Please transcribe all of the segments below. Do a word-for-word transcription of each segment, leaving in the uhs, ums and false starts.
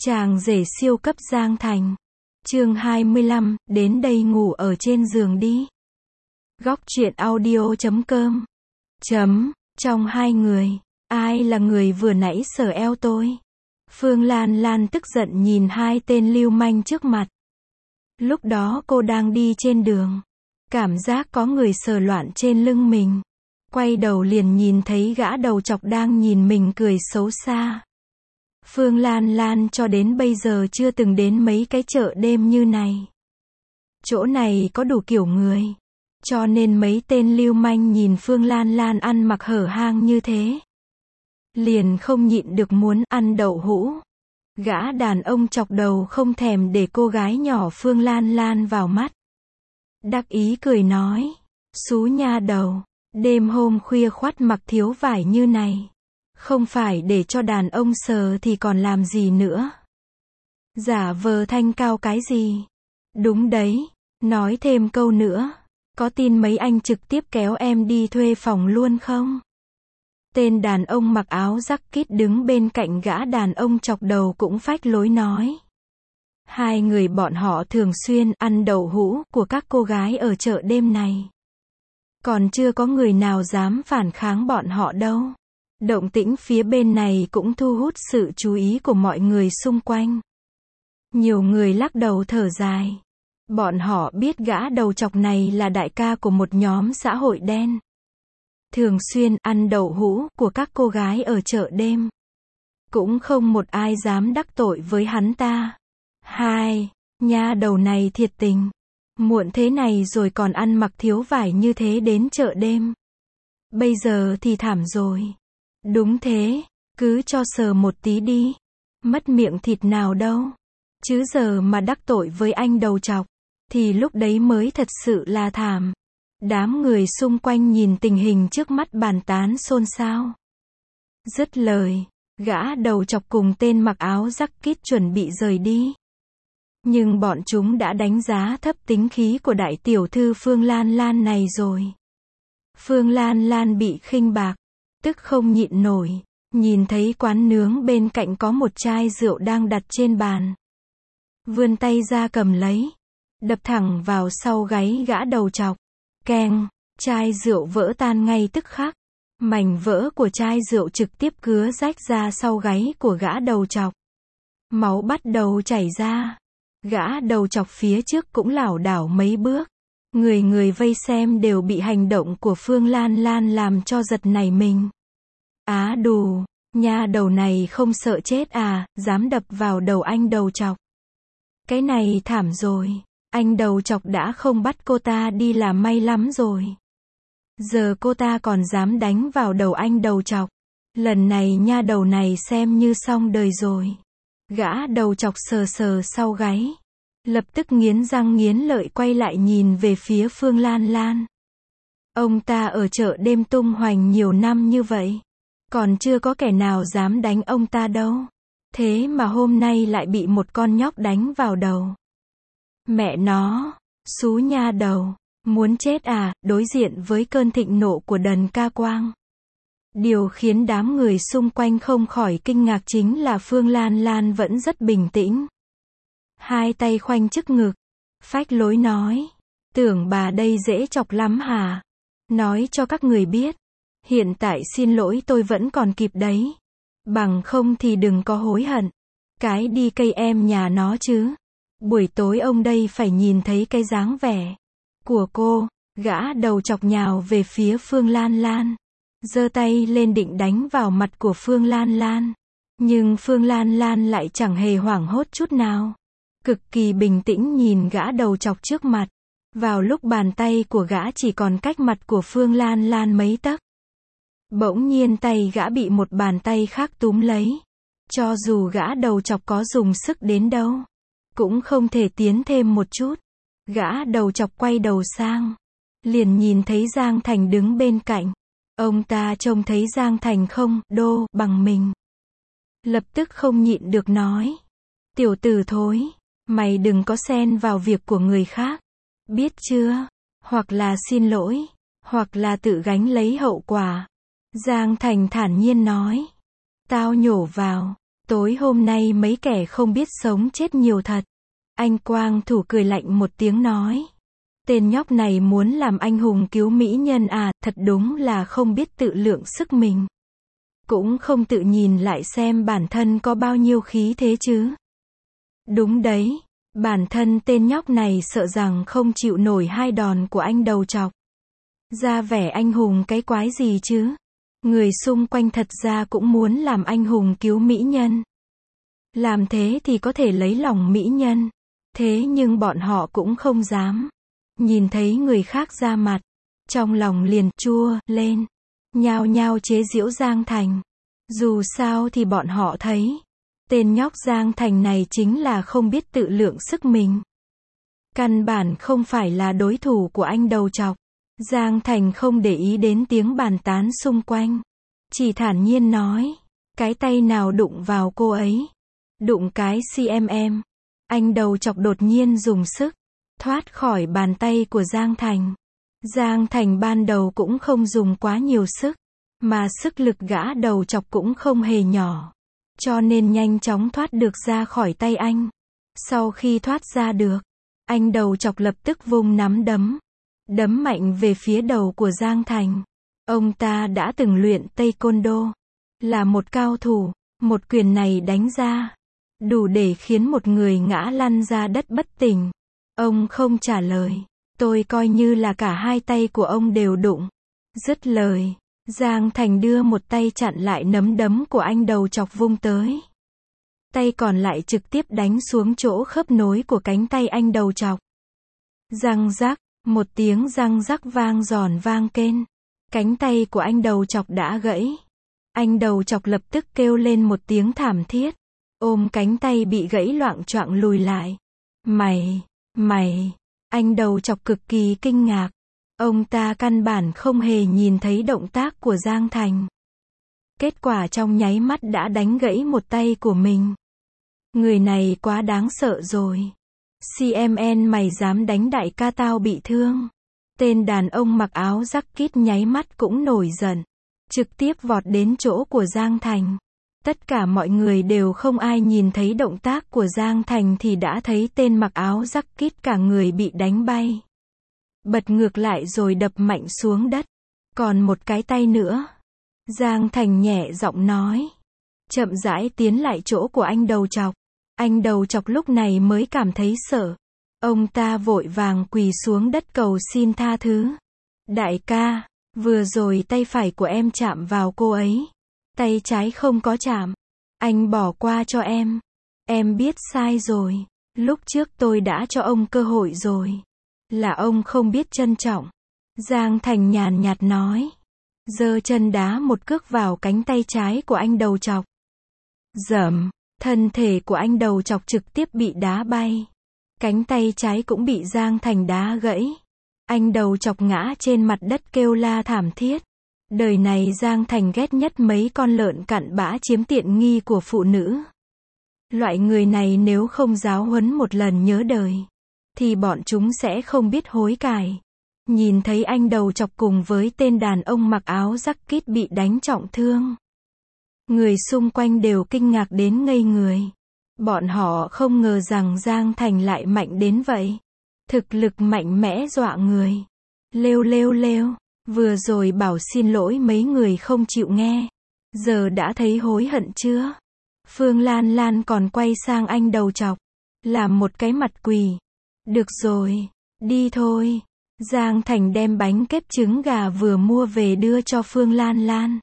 Chàng rể siêu cấp Giang Thành. Chương hai mươi lăm, đến đây ngủ ở trên giường đi. Góc truyện audio chấm com. Chấm, trong hai người, ai là người vừa nãy sờ eo tôi? Phương Lan Lan tức giận nhìn hai tên lưu manh trước mặt. Lúc đó cô đang đi trên đường. Cảm giác có người sờ loạn trên lưng mình. Quay đầu liền nhìn thấy gã đầu chọc đang nhìn mình cười xấu xa. Phương Lan Lan cho đến bây giờ chưa từng đến mấy cái chợ đêm như này. Chỗ này có đủ kiểu người. Cho nên mấy tên lưu manh nhìn Phương Lan Lan ăn mặc hở hang như thế. Liền không nhịn được muốn ăn đậu hũ. Gã đàn ông chọc đầu không thèm để cô gái nhỏ Phương Lan Lan vào mắt. Đắc ý cười nói. Xú nha đầu. Đêm hôm khuya khoắt mặc thiếu vải như này. Không phải để cho đàn ông sờ thì còn làm gì nữa. Giả vờ thanh cao cái gì. Đúng đấy. Nói thêm câu nữa. Có tin mấy anh trực tiếp kéo em đi thuê phòng luôn không? Tên đàn ông mặc áo jacket đứng bên cạnh gã đàn ông chọc đầu cũng phách lối nói. Hai người bọn họ thường xuyên ăn đậu hũ của các cô gái ở chợ đêm này. Còn chưa có người nào dám phản kháng bọn họ đâu. Động tĩnh phía bên này cũng thu hút sự chú ý của mọi người xung quanh. Nhiều người lắc đầu thở dài. Bọn họ biết gã đầu chọc này là đại ca của một nhóm xã hội đen. Thường xuyên ăn đậu hũ của các cô gái ở chợ đêm. Cũng không một ai dám đắc tội với hắn ta. Hai, nha đầu này thiệt tình. Muộn thế này rồi còn ăn mặc thiếu vải như thế đến chợ đêm. Bây giờ thì thảm rồi. Đúng thế, cứ cho sờ một tí đi. Mất miệng thịt nào đâu. Chứ giờ mà đắc tội với anh đầu chọc, thì lúc đấy mới thật sự là thảm. Đám người xung quanh nhìn tình hình trước mắt bàn tán xôn xao. Dứt lời, gã đầu chọc cùng tên mặc áo jacket chuẩn bị rời đi. Nhưng bọn chúng đã đánh giá thấp tính khí của đại tiểu thư Phương Lan Lan này rồi. Phương Lan Lan bị khinh bạc, tức không nhịn nổi, nhìn thấy quán nướng bên cạnh có một chai rượu đang đặt trên bàn. Vươn tay ra cầm lấy, đập thẳng vào sau gáy gã đầu chọc. Keng, chai rượu vỡ tan ngay tức khắc. Mảnh vỡ của chai rượu trực tiếp cứa rách ra sau gáy của gã đầu chọc. Máu bắt đầu chảy ra. Gã đầu chọc phía trước cũng lảo đảo mấy bước. Người người vây xem đều bị hành động của Phương Lan Lan làm cho giật nảy mình. Á đù, nha đầu này không sợ chết à, dám đập vào đầu anh đầu chọc. Cái này thảm rồi, anh đầu chọc đã không bắt cô ta đi là may lắm rồi. Giờ cô ta còn dám đánh vào đầu anh đầu chọc. Lần này nha đầu này xem như xong đời rồi. Gã đầu chọc sờ sờ sau gáy. Lập tức nghiến răng nghiến lợi quay lại nhìn về phía Phương Lan Lan. Ông ta ở chợ đêm tung hoành nhiều năm như vậy. Còn chưa có kẻ nào dám đánh ông ta đâu. Thế mà hôm nay lại bị một con nhóc đánh vào đầu. Mẹ nó, xú nha đầu, muốn chết à, đối diện với cơn thịnh nộ của Đần Ca Quang. Điều khiến đám người xung quanh không khỏi kinh ngạc chính là Phương Lan Lan vẫn rất bình tĩnh. Hai tay khoanh trước ngực, phách lối nói, tưởng bà đây dễ chọc lắm hả? Nói cho các người biết, hiện tại xin lỗi tôi vẫn còn kịp đấy. Bằng không thì đừng có hối hận. Cái đi cây em nhà nó chứ. Buổi tối ông đây phải nhìn thấy cái dáng vẻ của cô. Gã đầu chọc nhào về phía Phương Lan Lan. Giơ tay lên định đánh vào mặt của Phương Lan Lan. Nhưng Phương Lan Lan lại chẳng hề hoảng hốt chút nào. Cực kỳ bình tĩnh nhìn gã đầu chọc trước mặt. Vào lúc bàn tay của gã chỉ còn cách mặt của Phương Lan Lan mấy tấc. Bỗng nhiên tay gã bị một bàn tay khác túm lấy. Cho dù gã đầu chọc có dùng sức đến đâu, cũng không thể tiến thêm một chút. Gã đầu chọc quay đầu sang. Liền nhìn thấy Giang Thành đứng bên cạnh. Ông ta trông thấy Giang Thành không đô bằng mình. Lập tức không nhịn được nói. Tiểu tử thối, mày đừng có xen vào việc của người khác. Biết chưa? Hoặc là xin lỗi, hoặc là tự gánh lấy hậu quả. Giang Thành thản nhiên nói. Tao nhổ vào. Tối hôm nay mấy kẻ không biết sống chết nhiều thật. Anh Quang Thủ cười lạnh một tiếng nói. Tên nhóc này muốn làm anh hùng cứu mỹ nhân à, thật đúng là không biết tự lượng sức mình. Cũng không tự nhìn lại xem bản thân có bao nhiêu khí thế chứ. Đúng đấy, bản thân tên nhóc này sợ rằng không chịu nổi hai đòn của anh đầu trọc. Ra vẻ anh hùng cái quái gì chứ? Người xung quanh thật ra cũng muốn làm anh hùng cứu mỹ nhân. Làm thế thì có thể lấy lòng mỹ nhân. Thế nhưng bọn họ cũng không dám. Nhìn thấy người khác ra mặt, trong lòng liền chua lên, nhao nhao chế giễu Giang Thành. Dù sao thì bọn họ thấy, tên nhóc Giang Thành này chính là không biết tự lượng sức mình. Căn bản không phải là đối thủ của anh đầu trọc. Giang Thành không để ý đến tiếng bàn tán xung quanh. Chỉ thản nhiên nói, cái tay nào đụng vào cô ấy? Đụng cái cmm. Anh đầu trọc đột nhiên dùng sức, thoát khỏi bàn tay của Giang Thành. Giang Thành ban đầu cũng không dùng quá nhiều sức, mà sức lực gã đầu trọc cũng không hề nhỏ. Cho nên nhanh chóng thoát được ra khỏi tay anh. Sau khi thoát ra được, anh đầu trọc lập tức vung nắm đấm. Đấm mạnh về phía đầu của Giang Thành. Ông ta đã từng luyện Taekwondo. Là một cao thủ. Một quyền này đánh ra, đủ để khiến một người ngã lăn ra đất bất tỉnh. Ông không trả lời. Tôi coi như là cả hai tay của ông đều đụng. Dứt lời, Giang Thành đưa một tay chặn lại nắm đấm của anh đầu chọc vung tới. Tay còn lại trực tiếp đánh xuống chỗ khớp nối của cánh tay anh đầu chọc. Răng rắc, một tiếng răng rắc vang giòn vang kên. Cánh tay của anh đầu chọc đã gãy. Anh đầu chọc lập tức kêu lên một tiếng thảm thiết. Ôm cánh tay bị gãy loạng choạng lùi lại. Mày, mày, anh đầu chọc cực kỳ kinh ngạc. Ông ta căn bản không hề nhìn thấy động tác của Giang Thành. Kết quả trong nháy mắt đã đánh gãy một tay của mình. Người này quá đáng sợ rồi. cm mày dám đánh đại ca tao bị thương. Tên đàn ông mặc áo jacket nháy mắt cũng nổi giận. Trực tiếp vọt đến chỗ của Giang Thành. Tất cả mọi người đều không ai nhìn thấy động tác của Giang Thành thì đã thấy tên mặc áo jacket cả người bị đánh bay. Bật ngược lại rồi đập mạnh xuống đất. Còn một cái tay nữa. Giang Thành nhẹ giọng nói. Chậm rãi tiến lại chỗ của anh đầu chọc. Anh đầu chọc lúc này mới cảm thấy sợ. Ông ta vội vàng quỳ xuống đất cầu xin tha thứ. Đại ca, vừa rồi tay phải của em chạm vào cô ấy. Tay trái không có chạm. Anh bỏ qua cho em. Em biết sai rồi. Lúc trước tôi đã cho ông cơ hội rồi. Là ông không biết trân trọng. Giang Thành nhàn nhạt nói. Giơ chân đá một cước vào cánh tay trái của anh đầu chọc. Dầm, thân thể của anh đầu chọc trực tiếp bị đá bay. Cánh tay trái cũng bị Giang Thành đá gãy. Anh đầu chọc ngã trên mặt đất kêu la thảm thiết. Đời này Giang Thành ghét nhất mấy con lợn cặn bã chiếm tiện nghi của phụ nữ. Loại người này nếu không giáo huấn một lần nhớ đời, thì bọn chúng sẽ không biết hối cải. Nhìn thấy anh đầu chọc cùng với tên đàn ông mặc áo jacket bị đánh trọng thương. Người xung quanh đều kinh ngạc đến ngây người. Bọn họ không ngờ rằng Giang Thành lại mạnh đến vậy. Thực lực mạnh mẽ dọa người. Lêu lêu lêu. Vừa rồi bảo xin lỗi mấy người không chịu nghe. Giờ đã thấy hối hận chưa? Phương Lan Lan còn quay sang anh đầu chọc. Làm một cái mặt quỳ. Được rồi. Đi thôi. Giang Thành đem bánh kếp trứng gà vừa mua về đưa cho Phương Lan Lan.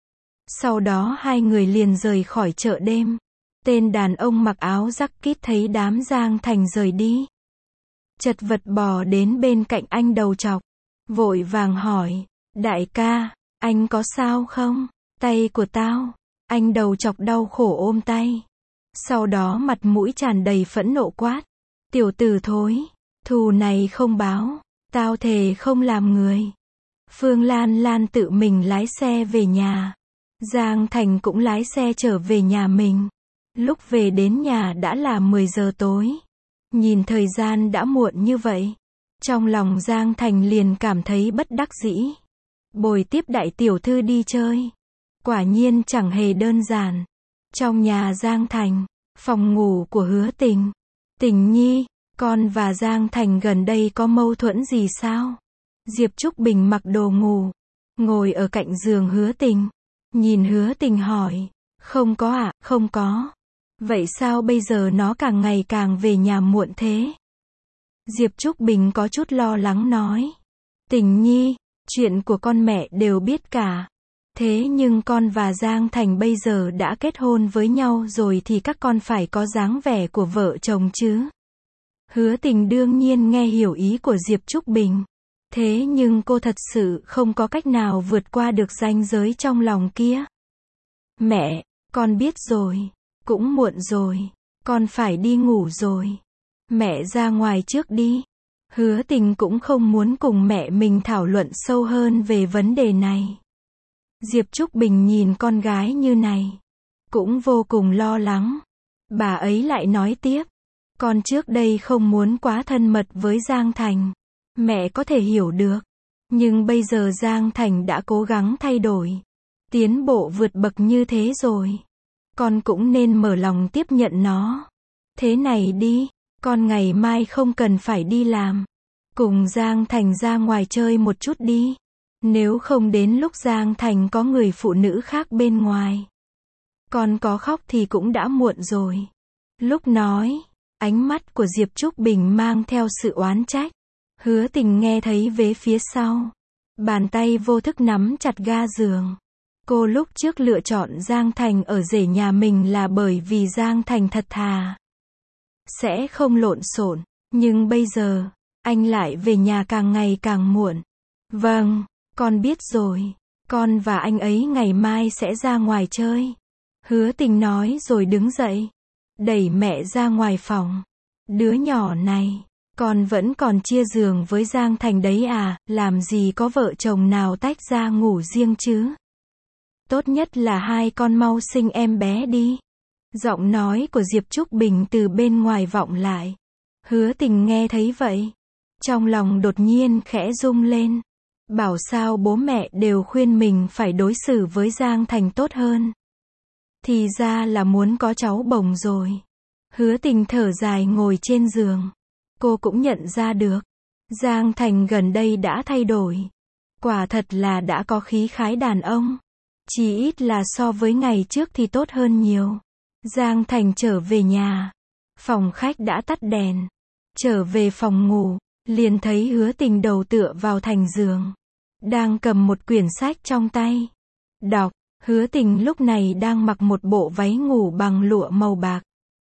Sau đó hai người liền rời khỏi chợ đêm. Tên đàn ông mặc áo jacket thấy đám Giang Thành rời đi. Chật vật bò đến bên cạnh anh đầu chọc. Vội vàng hỏi. Đại ca, anh có sao không? Tay của tao. Anh đầu chọc đau khổ ôm tay. Sau đó mặt mũi tràn đầy phẫn nộ quát. Tiểu tử thối. Thù này không báo. Tao thề không làm người. Phương Lan Lan tự mình lái xe về nhà. Giang Thành cũng lái xe trở về nhà mình. Lúc về đến nhà đã là mười giờ tối. Nhìn thời gian đã muộn như vậy. Trong lòng Giang Thành liền cảm thấy bất đắc dĩ. Bồi tiếp đại tiểu thư đi chơi. Quả nhiên chẳng hề đơn giản. Trong nhà Giang Thành, phòng ngủ của Hứa Tình. Tình nhi, con và Giang Thành gần đây có mâu thuẫn gì sao? Diệp Trúc Bình mặc đồ ngủ, ngồi ở cạnh giường Hứa Tình. Nhìn Hứa Tình hỏi, không có ạ, à, không có. Vậy sao bây giờ nó càng ngày càng về nhà muộn thế? Diệp Trúc Bình có chút lo lắng nói. Tình nhi, chuyện của con mẹ đều biết cả. Thế nhưng con và Giang Thành bây giờ đã kết hôn với nhau rồi thì các con phải có dáng vẻ của vợ chồng chứ. Hứa Tình đương nhiên nghe hiểu ý của Diệp Trúc Bình. Thế nhưng cô thật sự không có cách nào vượt qua được ranh giới trong lòng kia. Mẹ, con biết rồi. Cũng muộn rồi. Con phải đi ngủ rồi. Mẹ ra ngoài trước đi. Hứa Tình cũng không muốn cùng mẹ mình thảo luận sâu hơn về vấn đề này. Diệp Trúc Bình nhìn con gái như này, cũng vô cùng lo lắng. Bà ấy lại nói tiếp, con trước đây không muốn quá thân mật với Giang Thành. Mẹ có thể hiểu được. Nhưng bây giờ Giang Thành đã cố gắng thay đổi, tiến bộ vượt bậc như thế rồi. Con cũng nên mở lòng tiếp nhận nó. Thế này đi, con ngày mai không cần phải đi làm. Cùng Giang Thành ra ngoài chơi một chút đi. Nếu không đến lúc Giang Thành có người phụ nữ khác bên ngoài. Con có khóc thì cũng đã muộn rồi. Lúc nói, ánh mắt của Diệp Trúc Bình mang theo sự oán trách. Hứa Tình nghe thấy vế phía sau. Bàn tay vô thức nắm chặt ga giường. Cô lúc trước lựa chọn Giang Thành ở rể nhà mình là bởi vì Giang Thành thật thà, sẽ không lộn xộn. Nhưng bây giờ, anh lại về nhà càng ngày càng muộn. Vâng, con biết rồi. Con và anh ấy ngày mai sẽ ra ngoài chơi. Hứa Tình nói rồi đứng dậy, đẩy mẹ ra ngoài phòng. Đứa nhỏ này, con vẫn còn chia giường với Giang Thành đấy à, làm gì có vợ chồng nào tách ra ngủ riêng chứ. Tốt nhất là hai con mau sinh em bé đi. Giọng nói của Diệp Trúc Bình từ bên ngoài vọng lại. Hứa Tình nghe thấy vậy, trong lòng đột nhiên khẽ rung lên. Bảo sao bố mẹ đều khuyên mình phải đối xử với Giang Thành tốt hơn. Thì ra là muốn có cháu bồng rồi. Hứa Tình thở dài ngồi trên giường. Cô cũng nhận ra được, Giang Thành gần đây đã thay đổi. Quả thật là đã có khí khái đàn ông. Chỉ ít là so với ngày trước thì tốt hơn nhiều. Giang Thành trở về nhà. Phòng khách đã tắt đèn. Trở về phòng ngủ, liền thấy Hứa Tình đầu tựa vào thành giường, đang cầm một quyển sách trong tay. Đọc, Hứa Tình lúc này đang mặc một bộ váy ngủ bằng lụa màu bạc.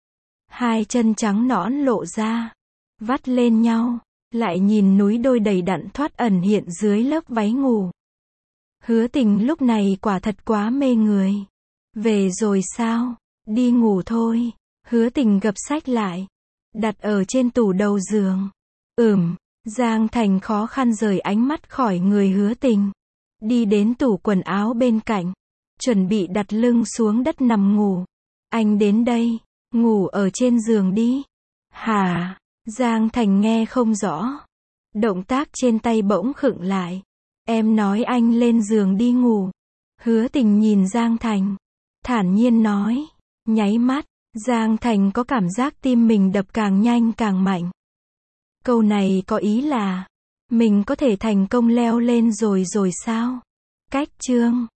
Hai chân trắng nõn lộ ra, vắt lên nhau, lại nhìn núi đôi đầy đặn thoát ẩn hiện dưới lớp váy ngủ. Hứa Tình lúc này quả thật quá mê người. Về rồi sao? Đi ngủ thôi. Hứa Tình gập sách lại, đặt ở trên tủ đầu giường. Ừm, Giang Thành khó khăn rời ánh mắt khỏi người Hứa Tình. Đi đến tủ quần áo bên cạnh, chuẩn bị đặt lưng xuống đất nằm ngủ. Anh đến đây, ngủ ở trên giường đi. Hả? Giang Thành nghe không rõ. Động tác trên tay bỗng khựng lại. Em nói anh lên giường đi ngủ. Hứa Tình nhìn Giang Thành, thản nhiên nói. Nháy mắt, Giang Thành có cảm giác tim mình đập càng nhanh càng mạnh. Câu này có ý là, mình có thể thành công leo lên rồi rồi sao? Cách chương